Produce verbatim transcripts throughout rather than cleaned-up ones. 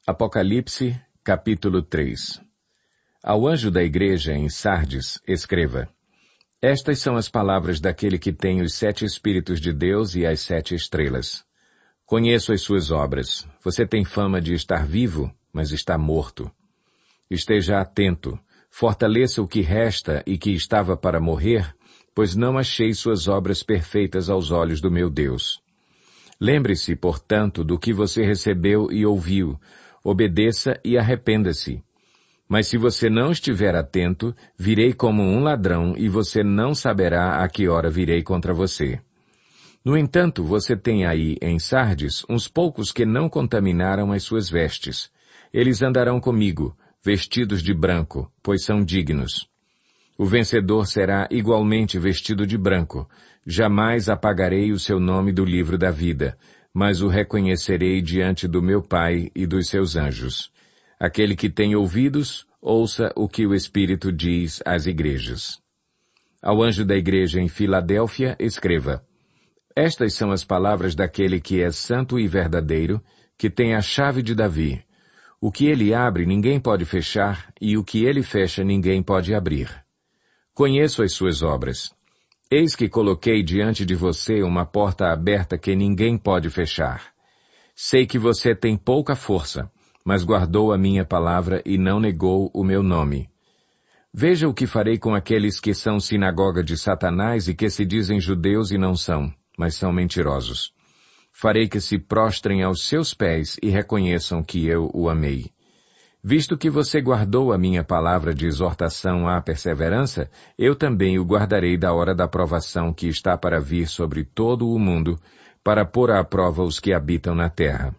Apocalipse, capítulo três. Ao anjo da igreja em Sardes, escreva: Estas são as palavras daquele que tem os sete Espíritos de Deus e as sete estrelas. Conheço as suas obras. Você tem fama de estar vivo, mas está morto. Esteja atento, fortaleça o que resta e que estava para morrer, pois não achei suas obras perfeitas aos olhos do meu Deus. Lembre-se, portanto, do que você recebeu e ouviu, obedeça e arrependa-se. Mas se você não estiver atento, virei como um ladrão e você não saberá a que hora virei contra você. No entanto, você tem aí em Sardes uns poucos que não contaminaram as suas vestes. Eles andarão comigo, vestidos de branco, pois são dignos. O vencedor será igualmente vestido de branco. Jamais apagarei o seu nome do livro da vida, mas o reconhecerei diante do meu Pai e dos seus anjos. Aquele que tem ouvidos, ouça o que o Espírito diz às igrejas. Ao anjo da igreja em Filadélfia, escreva: Estas são as palavras daquele que é santo e verdadeiro, que tem a chave de Davi. O que ele abre ninguém pode fechar, e o que ele fecha ninguém pode abrir. Conheço as suas obras. Eis que coloquei diante de você uma porta aberta que ninguém pode fechar. Sei que você tem pouca força, mas guardou a minha palavra e não negou o meu nome. Veja o que farei com aqueles que são sinagoga de Satanás e que se dizem judeus e não são, mas são mentirosos. Farei que se prostrem aos seus pés e reconheçam que eu o amei. Visto que você guardou a minha palavra de exortação à perseverança, eu também o guardarei da hora da provação que está para vir sobre todo o mundo, para pôr à prova os que habitam na terra.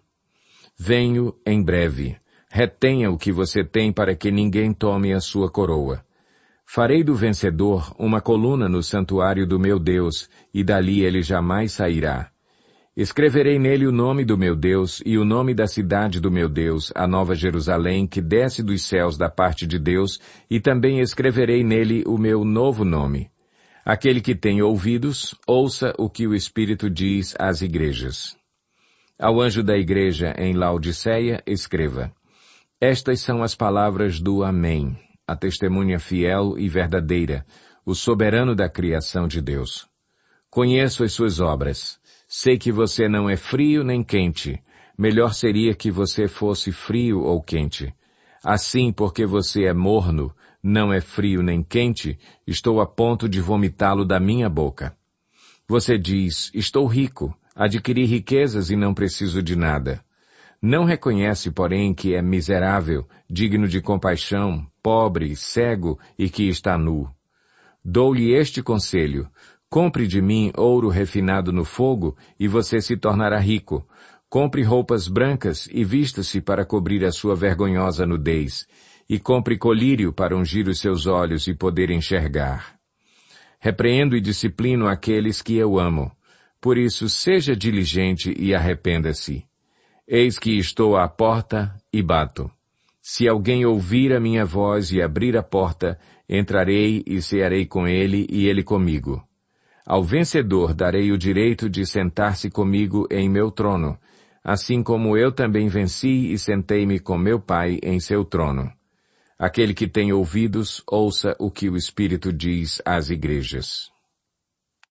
Venho em breve. Retenha o que você tem para que ninguém tome a sua coroa. Farei do vencedor uma coluna no santuário do meu Deus, e dali ele jamais sairá. Escreverei nele o nome do meu Deus e o nome da cidade do meu Deus, a Nova Jerusalém, que desce dos céus da parte de Deus, e também escreverei nele o meu novo nome. Aquele que tem ouvidos, ouça o que o Espírito diz às igrejas. Ao anjo da igreja em Laodiceia, escreva: Estas são as palavras do Amém, a testemunha fiel e verdadeira, o soberano da criação de Deus. Conheço as suas obras. Sei que você não é frio nem quente. Melhor seria que você fosse frio ou quente. Assim, porque você é morno, não é frio nem quente, estou a ponto de vomitá-lo da minha boca. Você diz: estou rico, adquiri riquezas e não preciso de nada. Não reconhece, porém, que é miserável, digno de compaixão, pobre, cego e que está nu. Dou-lhe este conselho: compre de mim ouro refinado no fogo, e você se tornará rico. Compre roupas brancas e vista-se para cobrir a sua vergonhosa nudez. E compre colírio para ungir os seus olhos e poder enxergar. Repreendo e disciplino aqueles que eu amo. Por isso, seja diligente e arrependa-se. Eis que estou à porta e bato. Se alguém ouvir a minha voz e abrir a porta, entrarei e cearei com ele e ele comigo. Ao vencedor darei o direito de sentar-se comigo em meu trono, assim como eu também venci e sentei-me com meu Pai em seu trono. Aquele que tem ouvidos, ouça o que o Espírito diz às igrejas.